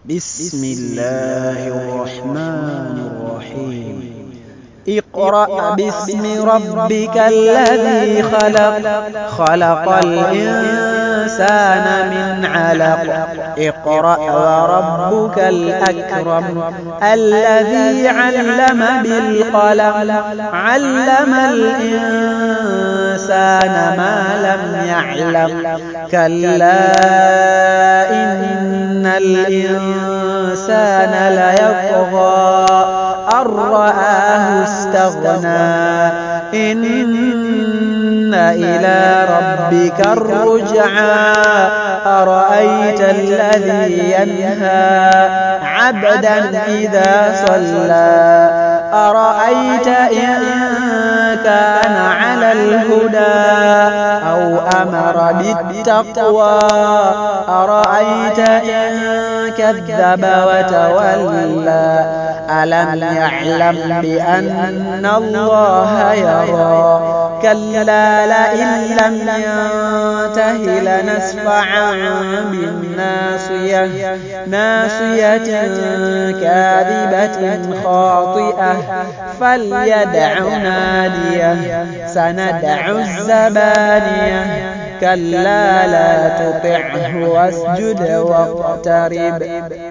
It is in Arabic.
بسم الله الرحمن الرحيم. اقرأ باسم ربك الذي خلق، خلق الإنسان من علق. اقرأ وربك الأكرم الذي علم بالقلم، علم الإنسان ما لم يعلم. كلا إن الإنسان ليطغى أن رآه استغنى. إن إلى ربك الرجعى. أرأيت الذي ينهى عبدا إذا صلى. أرأيت إن كان على الهدى أو أمر بالتقوى. أرأيت إن كذب وتولى. ألم يعلم بأن الله يرى. كلا لئن لم ينته لنسفعا بالناصية، ناصية كاذبة خاطئة. فليدع ناديه سندع الزبانية. كلا لا تطعه واسجد واقترب.